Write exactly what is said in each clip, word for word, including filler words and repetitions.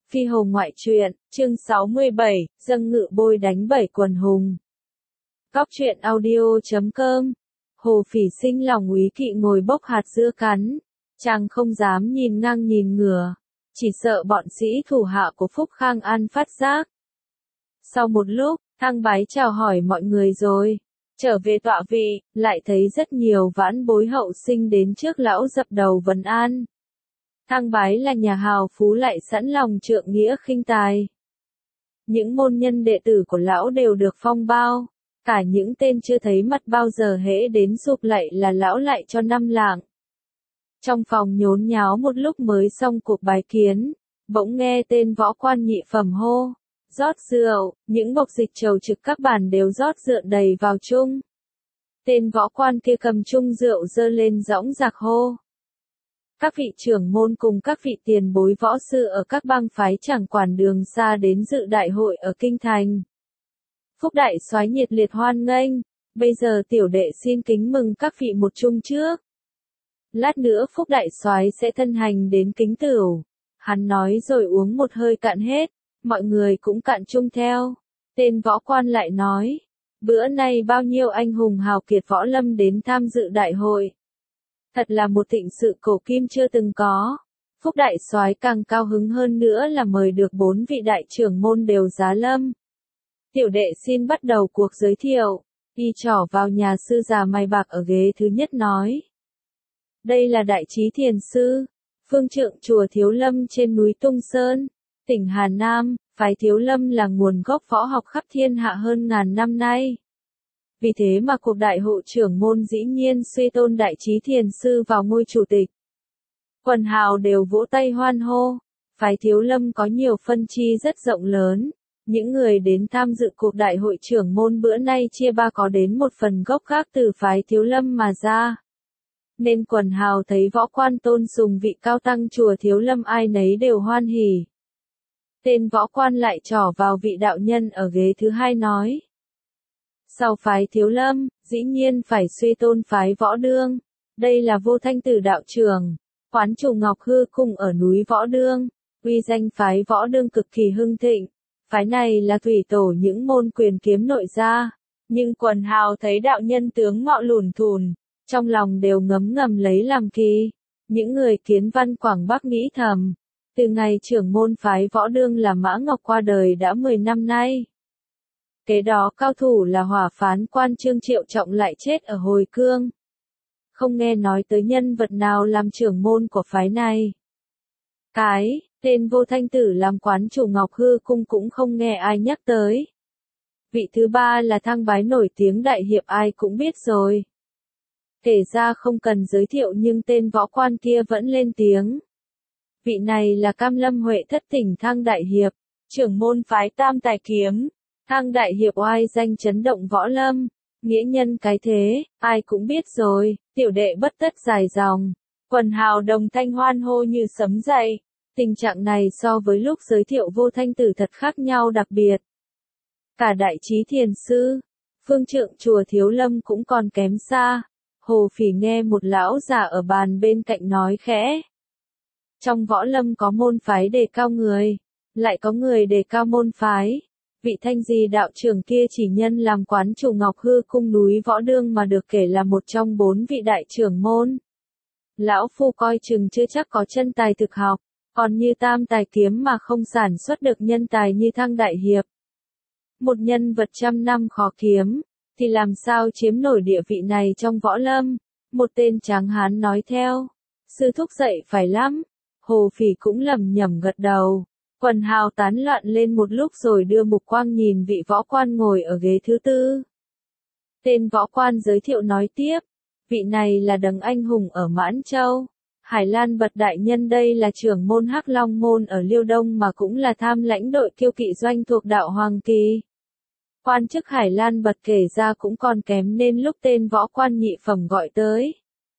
Phi Hồ ngoại truyện, chương sáu mươi bảy, dâng ngự bôi đánh bảy quần hùng. Góc truyện audio chấm com. Hồ Phỉ sinh lòng úy kỵ ngồi bốc hạt dưa cắn, chàng không dám nhìn ngang nhìn ngửa, chỉ sợ bọn sĩ thủ hạ của Phúc Khang An phát giác. Sau một lúc, Thang Bái chào hỏi mọi người rồi, trở về tọa vị, lại thấy rất nhiều vãn bối hậu sinh đến trước lão dập đầu vấn an. Thang Bái là nhà hào phú lại sẵn lòng trượng nghĩa khinh tài. Những môn nhân đệ tử của lão đều được phong bao, cả những tên chưa thấy mặt bao giờ hễ đến sụp lạy là lão lại cho năm lạng. Trong phòng nhốn nháo một lúc mới xong cuộc bái kiến, bỗng nghe tên võ quan nhị phẩm hô, rót rượu, những bộc dịch trầu trực các bàn đều rót rượu đầy vào chung. Tên võ quan kia cầm chung rượu dơ lên dõng dạc hô. Các vị trưởng môn cùng các vị tiền bối võ sư ở các bang phái chẳng quản đường xa đến dự đại hội ở Kinh Thành. Phúc đại soái nhiệt liệt hoan nghênh, bây giờ tiểu đệ xin kính mừng các vị một chung trước. Lát nữa Phúc đại soái sẽ thân hành đến Kính Tửu. Hắn nói rồi uống một hơi cạn hết, mọi người cũng cạn chung theo. Tên võ quan lại nói, bữa nay bao nhiêu anh hùng hào kiệt võ lâm đến tham dự đại hội. Thật là một thịnh sự cổ kim chưa từng có. Phúc đại soái càng cao hứng hơn nữa là mời được bốn vị đại trưởng môn đều giá lâm. Tiểu đệ xin bắt đầu cuộc giới thiệu. Y trỏ vào nhà sư già mày bạc ở ghế thứ nhất nói. Đây là đại trí thiền sư, phương trượng chùa Thiếu Lâm trên núi Tung Sơn, tỉnh Hà Nam. Phái Thiếu Lâm là nguồn gốc võ học khắp thiên hạ hơn ngàn năm nay. Vì thế mà cuộc đại hội trưởng môn dĩ nhiên suy tôn đại trí thiền sư vào ngôi chủ tịch. Quần hào đều vỗ tay hoan hô. Phái Thiếu Lâm có nhiều phân chi rất rộng lớn. Những người đến tham dự cuộc đại hội trưởng môn bữa nay chia ba có đến một phần gốc khác từ phái Thiếu Lâm mà ra. Nên quần hào thấy võ quan tôn sùng vị cao tăng chùa Thiếu Lâm ai nấy đều hoan hỉ. Tên võ quan lại trỏ vào vị đạo nhân ở ghế thứ hai nói. Sau phái Thiếu Lâm, dĩ nhiên phải suy tôn phái Võ Đương. Đây là Vô Thanh Tử đạo trưởng, quán chủ Ngọc Hư Cung ở núi Võ Đương, uy danh phái Võ Đương cực kỳ hưng thịnh. Phái này là thủy tổ những môn quyền kiếm nội gia, nhưng quần hào thấy đạo nhân tướng mạo lùn thùn, trong lòng đều ngấm ngầm lấy làm kỳ. Những người kiến văn Quảng Bắc nghĩ thầm, từ ngày trưởng môn phái Võ Đương là Mã Ngọc qua đời đã mười năm nay. Kế đó cao thủ là hỏa phán quan Trương Triệu Trọng lại chết ở Hồi Cương. Không nghe nói tới nhân vật nào làm trưởng môn của phái này. Cái, tên Vô Thanh Tử làm quán chủ Ngọc Hư Cung cũng không nghe ai nhắc tới. Vị thứ ba là Thang Bái nổi tiếng đại hiệp ai cũng biết rồi. Kể ra không cần giới thiệu nhưng tên võ quan kia vẫn lên tiếng. Vị này là Cam Lâm Huệ thất tỉnh Thang đại hiệp, trưởng môn phái Tam Tài Kiếm. Thang đại hiệp oai danh chấn động võ lâm, nghĩa nhân cái thế, ai cũng biết rồi, tiểu đệ bất tất dài dòng. Quần hào đồng thanh hoan hô như sấm dậy. Tình trạng này so với lúc giới thiệu Vô Thanh Tử thật khác nhau đặc biệt. Cả đại trí thiền sư, phương trượng chùa Thiếu Lâm cũng còn kém xa. Hồ Phỉ nghe một lão già ở bàn bên cạnh nói khẽ. Trong võ lâm có môn phái đề cao người, lại có người đề cao môn phái. Vị Thanh Di đạo trưởng kia chỉ nhân làm quán chủ Ngọc Hư Cung núi Võ Đương mà được kể là một trong bốn vị đại trưởng môn. Lão phu coi chừng chưa chắc có chân tài thực học, còn như Tam Tài Kiếm mà không sản xuất được nhân tài như Thang đại hiệp. Một nhân vật trăm năm khó kiếm, thì làm sao chiếm nổi địa vị này trong võ lâm? Một tên tráng hán nói theo. Sư thúc dậy phải lắm. Hồ Phỉ cũng lầm nhầm gật đầu. Quần hào tán loạn lên một lúc rồi đưa mục quang nhìn vị võ quan ngồi ở ghế thứ tư. Tên võ quan giới thiệu nói tiếp. Vị này là đấng anh hùng ở Mãn Châu. Hải Lan Bật đại nhân đây là trưởng môn Hắc Long môn ở Liêu Đông mà cũng là tham lãnh đội kiêu kỵ doanh thuộc đạo Hoàng Kỳ. Quan chức Hải Lan Bật kể ra cũng còn kém nên lúc tên võ quan nhị phẩm gọi tới.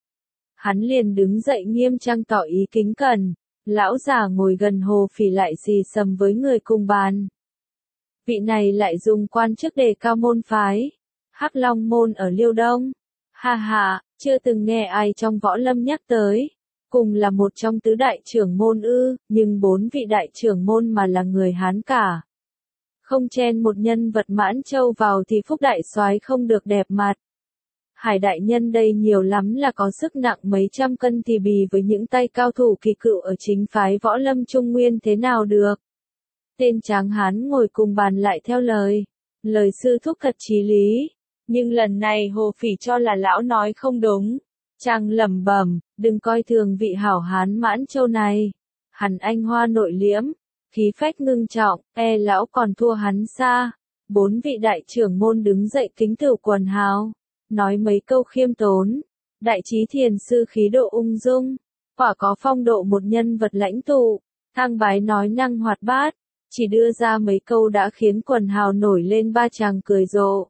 Hắn liền đứng dậy nghiêm trang tỏ ý kính cẩn. Lão già ngồi gần Hồ Phỉ lại xì xầm với người cùng bàn. Vị này lại dùng quan chức đề cao môn phái. Hắc Long môn ở Liêu Đông. Ha ha, chưa từng nghe ai trong võ lâm nhắc tới. cùng là một trong tứ đại trưởng môn ư, nhưng bốn vị đại trưởng môn mà là người Hán cả. Không chen một nhân vật Mãn Châu vào thì Phúc đại soái không được đẹp mặt. Hải đại nhân đây nhiều lắm là có sức nặng mấy trăm cân thì bì với những tay cao thủ kỳ cựu ở chính phái võ lâm Trung Nguyên thế nào được. Tên tráng hán ngồi cùng bàn lại theo lời. Lời sư thúc thật chí lý. Nhưng lần này Hồ Phỉ cho là lão nói không đúng. Chàng lẩm bẩm, đừng coi thường vị hảo hán Mãn Châu này. Hắn anh hoa nội liễm, khí phách ngưng trọng, e lão còn thua hắn xa. Bốn vị đại trưởng môn đứng dậy kính cửu quần hào. Nói mấy câu khiêm tốn. Đại trí thiền sư khí độ ung dung. Quả có phong độ một nhân vật lãnh tụ. Thang Bái nói năng hoạt bát. Chỉ đưa ra mấy câu đã khiến quần hào nổi lên ba chàng cười rộ.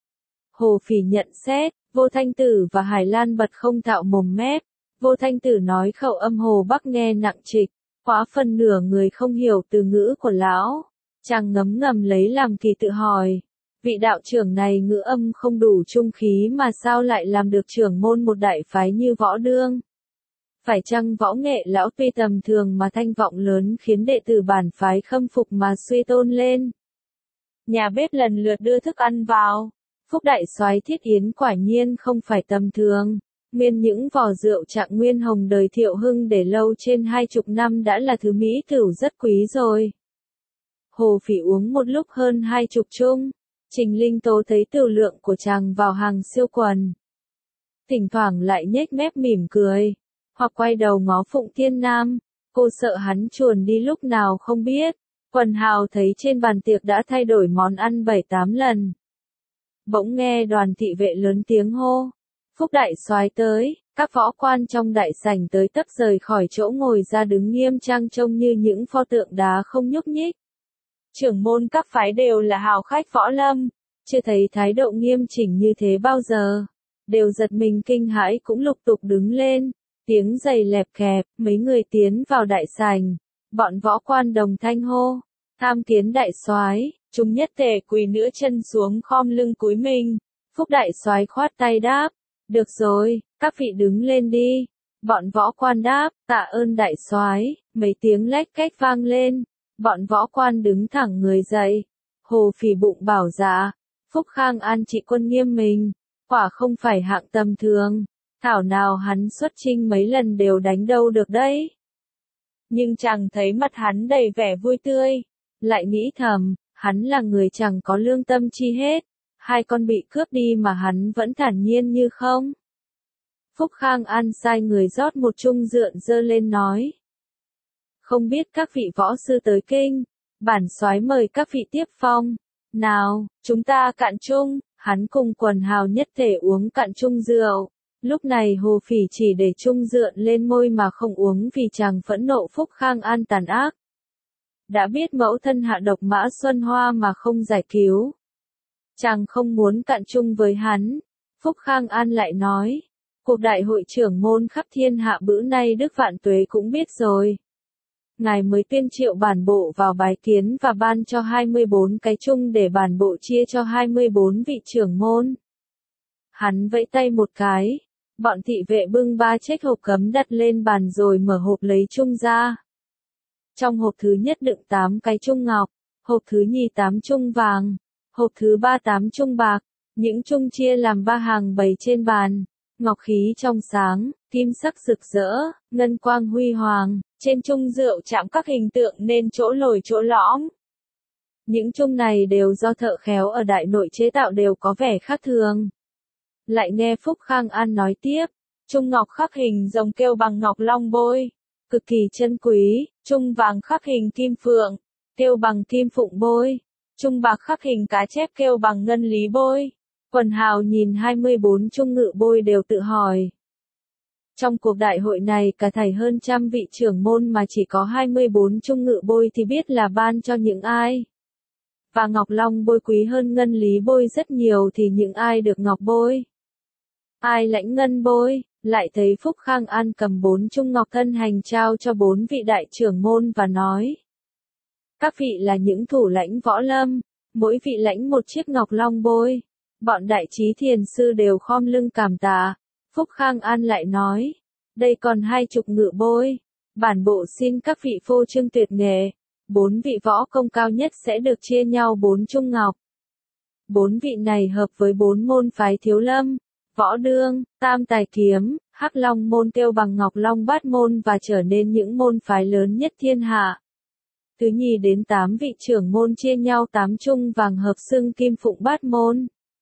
Hồ Phỉ nhận xét, Vô Thanh Tử và Hải Lan bật không thạo mồm mép. Vô Thanh Tử nói khẩu âm Hồ Bắc nghe nặng trịch, quá phần nửa người không hiểu từ ngữ của lão. Chàng ngấm ngầm lấy làm kỳ tự hỏi. Vị đạo trưởng này ngữ âm không đủ trung khí mà sao lại làm được trưởng môn một đại phái như Võ Đương? Phải chăng võ nghệ lão tuy tầm thường mà thanh vọng lớn khiến đệ tử bản phái khâm phục mà suy tôn lên? Nhà bếp lần lượt đưa thức ăn vào. Phúc đại soái thiết yến quả nhiên không phải tầm thường. Nguyên những vò rượu Trạng Nguyên Hồng đời Thiệu Hưng để lâu trên hai chục năm đã là thứ mỹ tửu rất quý rồi. Hồ Phỉ uống một lúc hơn hai chục chung. Trình Linh Tố thấy tiểu lượng của chàng vào hàng siêu quần. Thỉnh thoảng lại nhếch mép mỉm cười. Hoặc quay đầu ngó Phụng Thiên Nam. Cô sợ hắn chuồn đi lúc nào không biết. Quần hào thấy trên bàn tiệc đã thay đổi món ăn bảy tám lần. Bỗng nghe Đoàn thị vệ lớn tiếng hô. Phúc đại soái tới. Các võ quan trong đại sảnh tới tấp rời khỏi chỗ ngồi ra đứng nghiêm trang trông như những pho tượng đá không nhúc nhích. Trưởng môn các phái đều là hào khách võ lâm, chưa thấy thái độ nghiêm chỉnh như thế bao giờ. Đều giật mình kinh hãi cũng lục tục đứng lên, tiếng giày lẹp kẹp, mấy người tiến vào đại sảnh. Bọn võ quan đồng thanh hô, tham kiến đại soái. Chúng nhất tề quỳ nửa chân xuống khom lưng cúi mình. Phúc đại soái khoát tay đáp, được rồi, các vị đứng lên đi. Bọn võ quan đáp, tạ ơn đại soái. Mấy tiếng lách cách vang lên. Bọn võ quan đứng thẳng người dậy. Hồ Phỉ bụng bảo dạ. Phúc Khang An trị quân nghiêm mình. Quả không phải hạng tầm thường. Thảo nào hắn xuất chinh mấy lần đều đánh đâu được đấy. Nhưng chàng thấy mặt hắn đầy vẻ vui tươi. Lại nghĩ thầm, hắn là người chẳng có lương tâm chi hết. Hai con bị cướp đi mà hắn vẫn thản nhiên như không. Phúc Khang An sai người rót một chung rượu dơ lên nói. Không biết các vị võ sư tới kinh, bản soái mời các vị tiếp phong. Nào, chúng ta cạn chung. Hắn cùng quần hào nhất thể uống cạn chung rượu. Lúc này Hồ Phỉ chỉ để chung rượu lên môi mà không uống vì chàng phẫn nộ Phúc Khang An tàn ác. Đã biết mẫu thân hạ độc Mã Xuân Hoa mà không giải cứu. Chàng không muốn cạn chung với hắn. Phúc Khang An lại nói, cuộc đại hội trưởng môn khắp thiên hạ bữa nay Đức Vạn Tuế cũng biết rồi. Ngài mới tuyên triệu bản bộ vào bái kiến và ban cho hai mươi bốn cái chung để bản bộ chia cho hai mươi bốn vị trưởng môn. Hắn vẫy tay một cái, bọn thị vệ bưng ba chiếc hộp cấm đặt lên bàn rồi mở hộp lấy chung ra. Trong hộp thứ nhất đựng tám cái chung ngọc, hộp thứ nhì tám chung vàng, hộp thứ ba tám chung bạc, những chung chia làm ba hàng bày trên bàn. Ngọc khí trong sáng, kim sắc rực rỡ, ngân quang huy hoàng, trên chung rượu chạm các hình tượng nên chỗ lồi chỗ lõm. Những chung này đều do thợ khéo ở Đại Nội chế tạo đều có vẻ khác thường. Lại nghe Phúc Khang An nói tiếp, chung ngọc khắc hình rồng kêu bằng ngọc long bôi, cực kỳ chân quý, chung vàng khắc hình kim phượng, kêu bằng kim phụng bôi, chung bạc khắc hình cá chép kêu bằng ngân lý bôi. Quần hào nhìn hai mươi bốn chung ngự bôi đều tự hỏi. Trong cuộc đại hội này cả thảy hơn trăm vị trưởng môn mà chỉ có hai mươi bốn chung ngự bôi thì biết là ban cho những ai. Và ngọc long bôi quý hơn ngân lý bôi rất nhiều thì những ai được ngọc bôi. Ai lãnh ngân bôi, lại thấy Phúc Khang An cầm bốn chung ngọc thân hành trao cho bốn vị đại trưởng môn và nói. Các vị là những thủ lãnh võ lâm, mỗi vị lãnh một chiếc ngọc long bôi. Bọn đại trí thiền sư đều khom lưng cảm tạ. Phúc Khang An lại nói, Đây còn hai chục ngự bôi. Bản bộ xin các vị phô trương tuyệt nghệ. Bốn vị võ công cao nhất sẽ được chia nhau bốn chung ngọc. Bốn vị này hợp với bốn môn phái Thiếu Lâm, Võ Đương, Tam Tài Kiếm, Hắc Long môn kêu bằng Ngọc Long Bát môn và trở nên những môn phái lớn nhất thiên hạ. Thứ nhì đến tám vị trưởng môn chia nhau tám chung vàng hợp xưng Kim Phụng Bát môn.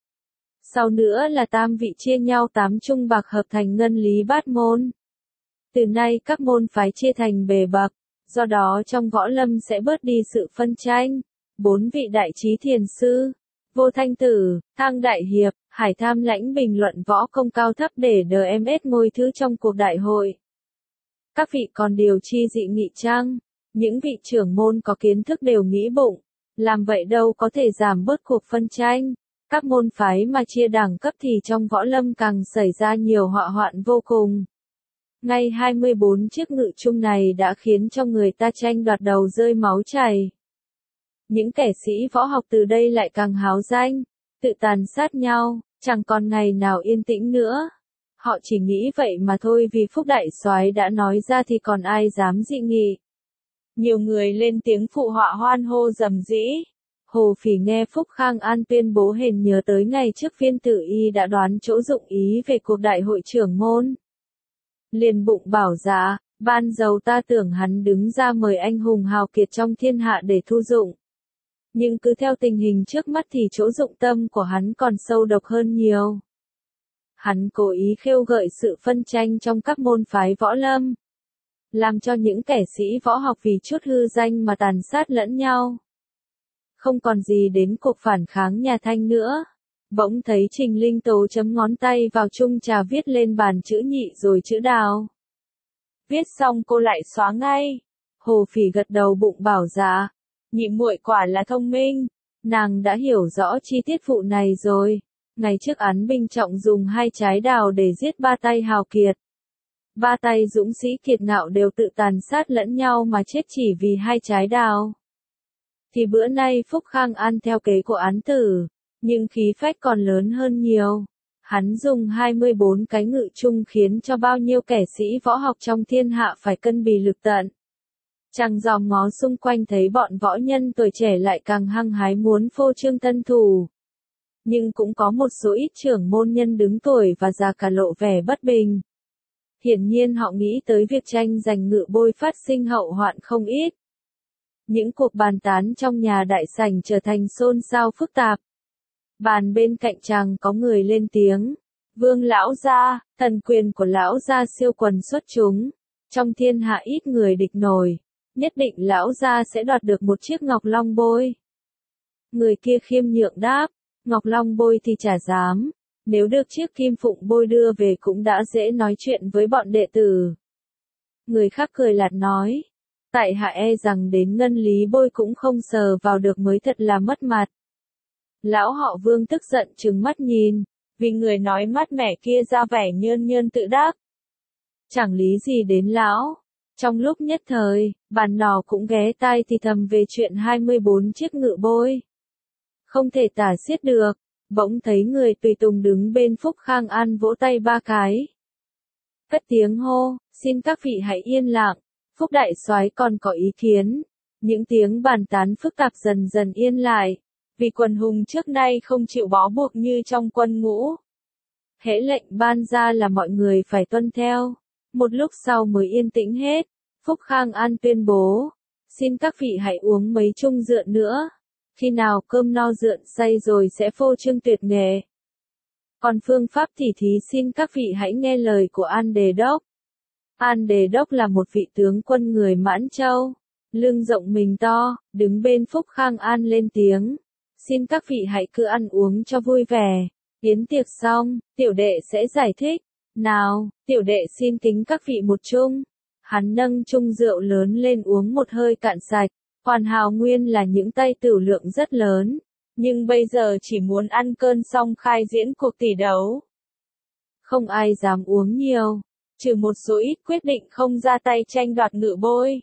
Sau nữa là tam vị chia nhau tám chung bạc hợp thành Ngân Lý Bát môn. Từ nay các môn phái chia thành bề bậc, do đó trong võ lâm sẽ bớt đi sự phân tranh. Bốn vị đại trí thiền sư, Vô Thanh Tử, Thang Đại Hiệp, Hải Tham Lãnh bình luận võ công cao thấp để đê em ét ngôi thứ trong cuộc đại hội. Các vị còn điều chi dị nghị chăng? Những vị trưởng môn có kiến thức đều nghĩ bụng, làm vậy đâu có thể giảm bớt cuộc phân tranh. Các môn phái mà chia đẳng cấp thì trong võ lâm càng xảy ra nhiều họa hoạn vô cùng. Ngay hai mươi bốn chiếc ngự chung này đã khiến cho người ta tranh đoạt đầu rơi máu chảy. Những kẻ sĩ võ học từ đây lại càng háo danh, tự tàn sát nhau, chẳng còn ngày nào yên tĩnh nữa. Họ chỉ nghĩ vậy mà thôi, vì Phúc Đại Soái đã nói ra thì còn ai dám dị nghị. Nhiều người lên tiếng phụ họa hoan hô rầm rĩ. Hồ Phỉ nghe Phúc Khang An tuyên bố hền nhớ tới ngày trước Viên Tử Y đã đoán chỗ dụng ý về cuộc đại hội trưởng môn. Liền bụng bảo dạ, ban dầu ta tưởng hắn đứng ra mời anh hùng hào kiệt trong thiên hạ để thu dụng. Nhưng cứ theo tình hình trước mắt thì chỗ dụng tâm của hắn còn sâu độc hơn nhiều. Hắn cố ý khêu gợi sự phân tranh trong các môn phái võ lâm, làm cho những kẻ sĩ võ học vì chút hư danh mà tàn sát lẫn nhau. Không còn gì đến cuộc phản kháng nhà Thanh nữa. Bỗng thấy Trình Linh Tố chấm ngón tay vào chung trà viết lên bàn chữ nhị rồi chữ đào. Viết xong cô lại xóa ngay. Hồ Phỉ gật đầu bụng bảo dạ, nhị muội quả là thông minh. Nàng đã hiểu rõ chi tiết vụ này rồi. Ngày trước Án Minh Trọng dùng hai trái đào để giết ba tay hào kiệt. Ba tay dũng sĩ kiệt ngạo đều tự tàn sát lẫn nhau mà chết chỉ vì hai trái đào. Thì bữa nay Phúc Khang An theo kế của Án Tử, nhưng khí phách còn lớn hơn nhiều. Hắn dùng hai mươi bốn cái ngự chung khiến cho bao nhiêu kẻ sĩ võ học trong thiên hạ phải cân bì lực tận. Chẳng dòm ngó xung quanh thấy bọn võ nhân tuổi trẻ lại càng hăng hái muốn phô trương tân thủ. Nhưng cũng có một số ít trưởng môn nhân đứng tuổi và già cả lộ vẻ bất bình. Hiển nhiên họ nghĩ tới việc tranh giành ngự bôi phát sinh hậu hoạn không ít. Những cuộc bàn tán trong nhà đại sảnh trở thành xôn xao phức tạp. Bàn bên cạnh chàng có người lên tiếng. Vương lão gia, thần quyền của lão gia siêu quần xuất chúng. Trong thiên hạ ít người địch nổi. Nhất định lão gia sẽ đoạt được một chiếc ngọc long bôi. Người kia khiêm nhượng đáp. Ngọc long bôi thì chả dám. Nếu được chiếc kim phụng bôi đưa về cũng đã dễ nói chuyện với bọn đệ tử. Người khác cười lạt nói. Tại hạ e rằng đến ngân lý bôi cũng không sờ vào được mới thật là mất mặt. Lão họ Vương tức giận trừng mắt nhìn, vì người nói mát mẻ kia ra vẻ nhơn nhơn tự đắc. Chẳng lý gì đến lão. Trong lúc nhất thời, bàn nò cũng ghé tai thì thầm về chuyện hai mươi bốn chiếc ngự bôi. Không thể tả xiết được, bỗng thấy người tùy tùng đứng bên Phúc Khang An vỗ tay ba cái. Cất tiếng hô, xin các vị hãy yên lặng. Phúc Đại Soái còn có ý kiến. Những tiếng bàn tán phức tạp dần dần yên lại, vì quần hùng trước nay không chịu bó buộc như trong quân ngũ. Hễ lệnh ban ra là mọi người phải tuân theo. Một lúc sau mới yên tĩnh hết. Phúc Khang An tuyên bố, xin các vị hãy uống mấy chung rượu nữa. Khi nào cơm no rượu say rồi sẽ phô trương tuyệt nghệ. Còn phương pháp tỉ thí xin các vị hãy nghe lời của An Đề Đốc. An Đề Đốc là một vị tướng quân người Mãn Châu, lưng rộng mình to, đứng bên Phúc Khang An lên tiếng. Xin các vị hãy cứ ăn uống cho vui vẻ. Yến tiệc xong, tiểu đệ sẽ giải thích. Nào, tiểu đệ xin kính các vị một chung. Hắn nâng chung rượu lớn lên uống một hơi cạn sạch. Hoàn hảo nguyên là những tay tửu lượng rất lớn. Nhưng bây giờ chỉ muốn ăn cơn xong khai diễn cuộc tỷ đấu. Không ai dám uống nhiều. Trừ một số ít quyết định không ra tay tranh đoạt ngự bôi.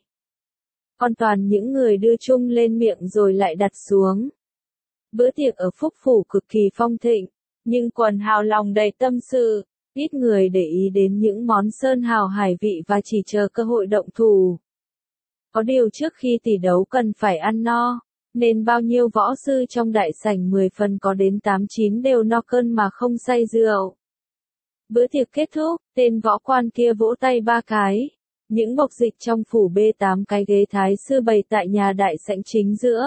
Còn toàn những người đưa chung lên miệng rồi lại đặt xuống. Bữa tiệc ở Phúc Phủ cực kỳ phong thịnh, nhưng quần hào lòng đầy tâm sự. Ít người để ý đến những món sơn hào hải vị và chỉ chờ cơ hội động thủ. Có điều trước khi tỷ đấu cần phải ăn no, nên bao nhiêu võ sư trong đại sảnh mười phần có đến tám chín đều no cơn mà không say rượu. Bữa tiệc kết thúc, tên võ quan kia vỗ tay ba cái. Những mộc dịch trong phủ bê tám cái ghế thái sư bày tại nhà đại sảnh chính giữa.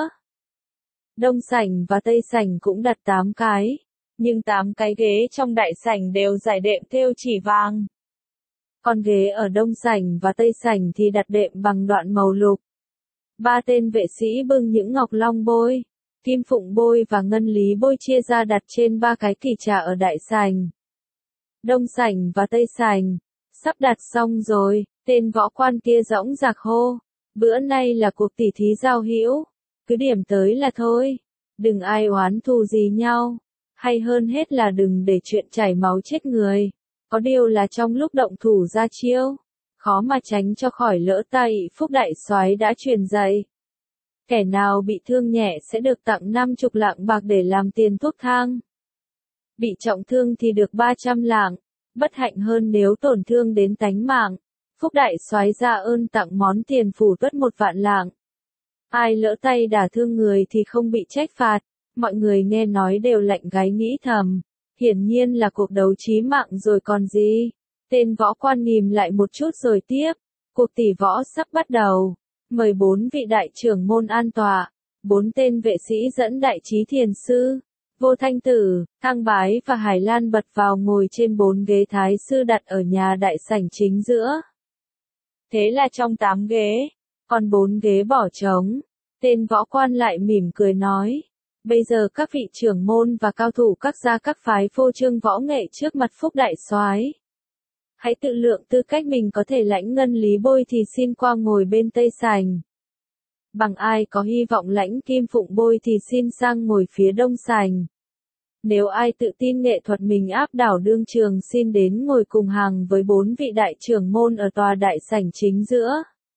Đông sảnh và tây sảnh cũng đặt tám cái, nhưng tám cái ghế trong đại sảnh đều trải đệm thêu chỉ vàng. Còn ghế ở đông sảnh và tây sảnh thì đặt đệm bằng đoạn màu lục. Ba tên vệ sĩ bưng những ngọc long bôi, kim phụng bôi và ngân lý bôi chia ra đặt trên ba cái kỷ trà ở đại sảnh. Đông sảnh và tây sảnh, sắp đặt xong rồi, tên võ quan kia dõng dạc hô, bữa nay là cuộc tỉ thí giao hữu, cứ điểm tới là thôi, đừng ai oán thù gì nhau, hay hơn hết là đừng để chuyện chảy máu chết người, có điều là trong lúc động thủ ra chiêu, khó mà tránh cho khỏi lỡ tay Phúc đại soái đã truyền dạy. Kẻ nào bị thương nhẹ sẽ được tặng năm chục lạng bạc để làm tiền thuốc thang. Bị trọng thương thì được ba trăm lạng, bất hạnh hơn nếu tổn thương đến tánh mạng. Phúc đại soái ra ơn tặng món tiền phủ tuất một vạn lạng. Ai lỡ tay đả thương người thì không bị trách phạt, mọi người nghe nói đều lạnh gáy nghĩ thầm, hiển nhiên là cuộc đấu chí mạng rồi còn gì. Tên võ quan nhìn lại một chút rồi tiếp, cuộc tỷ võ sắp bắt đầu, mời bốn vị đại trưởng môn an tọa, bốn tên vệ sĩ dẫn đại trí thiền sư, Vô Thanh Tử, Thang Bái và Hải Lan bật vào ngồi trên bốn ghế thái sư đặt ở nhà đại sảnh chính giữa. Thế là trong tám ghế, còn bốn ghế bỏ trống, tên võ quan lại mỉm cười nói, bây giờ các vị trưởng môn và cao thủ các gia các phái phô trương võ nghệ trước mặt Phúc đại soái. Hãy tự lượng tư cách mình có thể lãnh ngân lý bôi thì xin qua ngồi bên tây sảnh. Bằng ai có hy vọng lãnh kim phụng bôi thì xin sang ngồi phía đông sảnh. Nếu ai tự tin nghệ thuật mình áp đảo đương trường xin đến ngồi cùng hàng với bốn vị đại trưởng môn ở tòa đại sảnh chính giữa.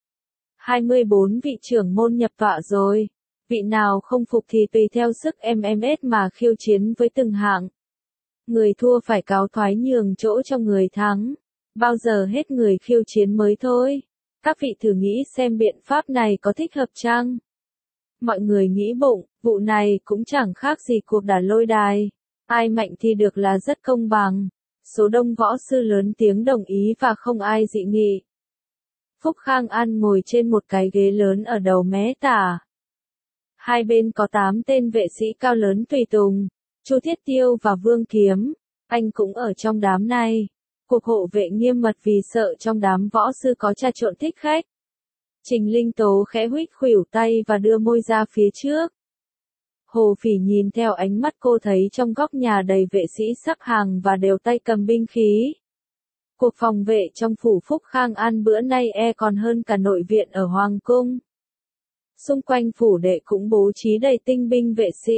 hai mươi bốn vị trưởng môn nhập tọa rồi. Vị nào không phục thì tùy theo sức em em ét mà khiêu chiến với từng hạng. Người thua phải cáo thoái nhường chỗ cho người thắng. Bao giờ hết người khiêu chiến mới thôi. Các vị thử nghĩ xem biện pháp này có thích hợp chăng? Mọi người nghĩ bụng, vụ này cũng chẳng khác gì cuộc đả lôi đài. Ai mạnh thì được là rất công bằng. Số đông võ sư lớn tiếng đồng ý và không ai dị nghị. Phúc Khang An ngồi trên một cái ghế lớn ở đầu mé tả. Hai bên có tám tên vệ sĩ cao lớn tùy tùng, Chu Thiết Tiêu và Vương Kiếm, anh cũng ở trong đám này. Cuộc hộ vệ nghiêm mật vì sợ trong đám võ sư có trà trộn thích khách. Trình Linh Tố khẽ huých khuỷu tay và đưa môi ra phía trước. Hồ Phỉ nhìn theo ánh mắt cô thấy trong góc nhà đầy vệ sĩ sắp hàng và đều tay cầm binh khí. Cuộc phòng vệ trong phủ Phúc Khang An bữa nay e còn hơn cả nội viện ở Hoàng Cung. Xung quanh phủ đệ cũng bố trí đầy tinh binh vệ sĩ.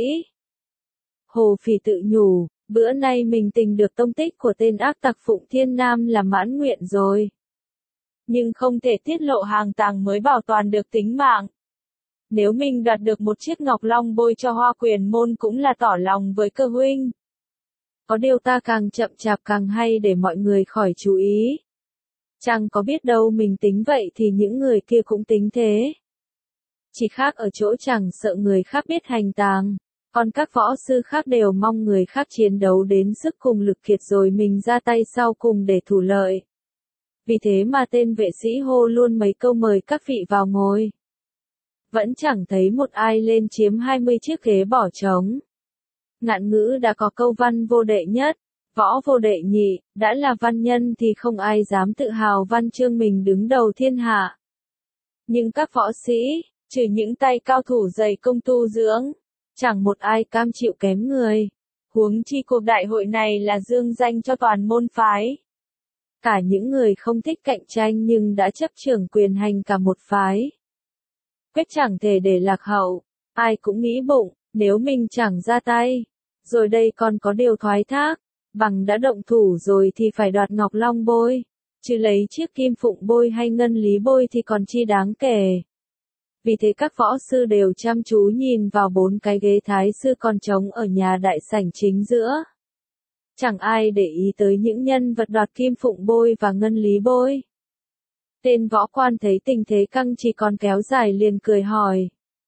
Hồ Phỉ tự nhủ, bữa nay mình tìm được tông tích của tên ác tặc Phụng Thiên Nam là mãn nguyện rồi. Nhưng không thể tiết lộ hàng tàng mới bảo toàn được tính mạng. Nếu mình đoạt được một chiếc ngọc long bôi cho Hoa Quyền môn cũng là tỏ lòng với cơ huynh. Có điều ta càng chậm chạp càng hay để mọi người khỏi chú ý. Chẳng có biết đâu mình tính vậy thì những người kia cũng tính thế. Chỉ khác ở chỗ chẳng sợ người khác biết hành tàng, còn các võ sư khác đều mong người khác chiến đấu đến sức cùng lực kiệt rồi mình ra tay sau cùng để thủ lợi. Vì thế mà tên vệ sĩ hô luôn mấy câu mời các vị vào ngồi. Vẫn chẳng thấy một ai lên chiếm hai mươi chiếc ghế bỏ trống. Ngạn ngữ đã có câu văn vô đệ nhất, võ vô đệ nhị, đã là văn nhân thì không ai dám tự hào văn chương mình đứng đầu thiên hạ. Nhưng các võ sĩ, trừ những tay cao thủ dày công tu dưỡng, chẳng một ai cam chịu kém người. Huống chi cuộc đại hội này là dương danh cho toàn môn phái. Cả những người không thích cạnh tranh nhưng đã chấp trưởng quyền hành cả một phái. Quyết chẳng thể để lạc hậu, ai cũng nghĩ bụng, nếu mình chẳng ra tay, rồi đây còn có điều thoái thác, bằng đã động thủ rồi thì phải đoạt ngọc long bôi, chứ lấy chiếc kim phụng bôi hay ngân lý bôi thì còn chi đáng kể. Vì thế các võ sư đều chăm chú nhìn vào bốn cái ghế thái sư còn trống ở nhà đại sảnh chính giữa. Chẳng ai để ý tới những nhân vật đoạt kim phụng bôi và ngân lý bôi. Tên võ quan thấy tình thế căng chỉ còn kéo dài liền cười hỏi.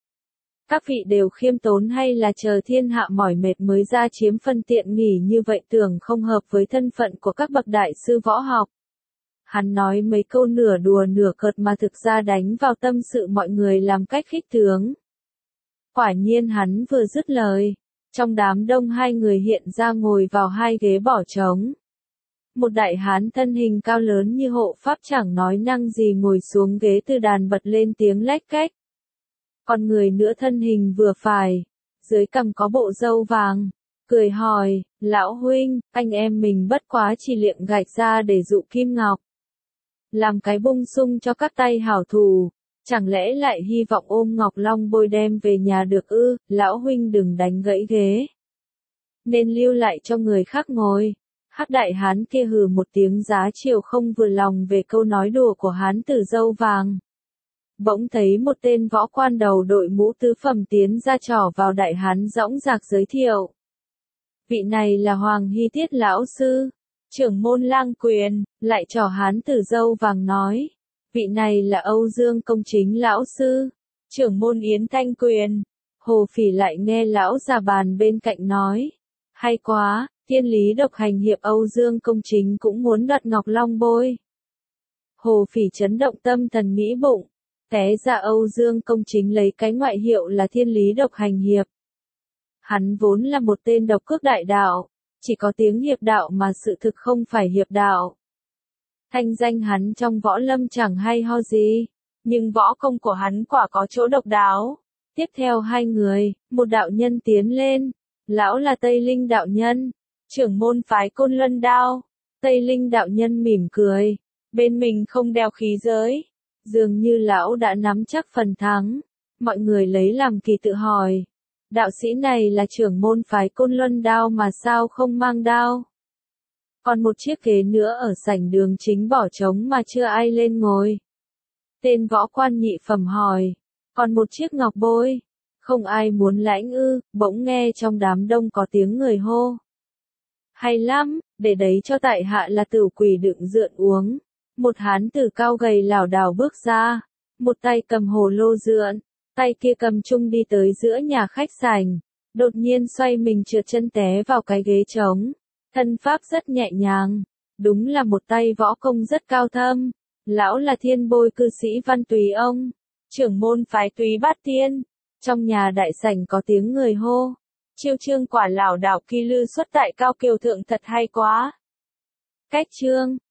Các vị đều khiêm tốn hay là chờ thiên hạ mỏi mệt mới ra chiếm phân tiện nghỉ như vậy, tưởng không hợp với thân phận của các bậc đại sư võ học. Hắn nói mấy câu nửa đùa nửa cợt mà thực ra đánh vào tâm sự mọi người làm cách khích tướng. Quả nhiên hắn vừa dứt lời, trong đám đông hai người hiện ra ngồi vào hai ghế bỏ trống. Một đại hán thân hình cao lớn như hộ pháp chẳng nói năng gì ngồi xuống ghế từ đàn bật lên tiếng lách cách. Còn người nữa thân hình vừa phải, dưới cằm có bộ râu vàng, cười hỏi, lão huynh, anh em mình bất quá chỉ liệng gạch ra để dụ kim ngọc. Làm cái bung sung cho các tay hảo thủ, chẳng lẽ lại hy vọng ôm ngọc long bôi đem về nhà được ư? Lão huynh đừng đánh gãy ghế. Nên lưu lại cho người khác ngồi. Hắc đại hán kia hừ một tiếng giá chiều không vừa lòng về câu nói đùa của hán tử râu vàng. Bỗng thấy một tên võ quan đầu đội mũ tứ phẩm tiến ra trỏ vào đại hán dõng dạc giới thiệu. Vị này là Hoàng Hy Tiết lão sư, trưởng môn Lang Quyền, lại trỏ hán tử râu vàng nói. Vị này là Âu Dương Công Chính lão sư, trưởng môn Yến Thanh Quyền. Hồ Phỉ lại nghe lão già bàn bên cạnh nói. Hay quá, thiên lý độc hành hiệp Âu Dương Công Chính cũng muốn đoạt ngọc long bôi. Hồ Phỉ chấn động tâm thần nghĩ bụng. Té ra Âu Dương Công Chính lấy cái ngoại hiệu là thiên lý độc hành hiệp. Hắn vốn là một tên độc cước đại đạo, chỉ có tiếng hiệp đạo mà sự thực không phải hiệp đạo. Thanh danh hắn trong võ lâm chẳng hay ho gì, nhưng võ công của hắn quả có chỗ độc đáo. Tiếp theo hai người, một đạo nhân tiến lên, lão là Tây Linh đạo nhân, trưởng môn phái Côn Luân Đao. Tây Linh đạo nhân mỉm cười, bên mình không đeo khí giới. Dường như lão đã nắm chắc phần thắng, mọi người lấy làm kỳ tự hỏi. Đạo sĩ này là trưởng môn phái Côn Luân Đao mà sao không mang đao? Còn một chiếc ghế nữa ở sảnh đường chính bỏ trống mà chưa ai lên ngồi. Tên võ quan nhị phẩm hỏi, còn một chiếc ngọc bôi, không ai muốn lãnh ư? Bỗng nghe trong đám đông có tiếng người hô. Hay lắm, để đấy cho tại hạ là tửu quỷ đựng rượu uống. Một hán tử cao gầy lảo đảo bước ra, một tay cầm hồ lô rượu, tay kia cầm chung đi tới giữa nhà khách sảnh, đột nhiên xoay mình trượt chân té vào cái ghế trống, thân pháp rất nhẹ nhàng, đúng là một tay võ công rất cao thâm. Lão là thiên bôi cư sĩ Văn Tùy ông, trưởng môn phái Túy Bát Tiên. Trong nhà đại sảnh có tiếng người hô, chiêu chương quả lảo đảo kỳ lư xuất tại cao kiều thượng thật hay quá. Cách chương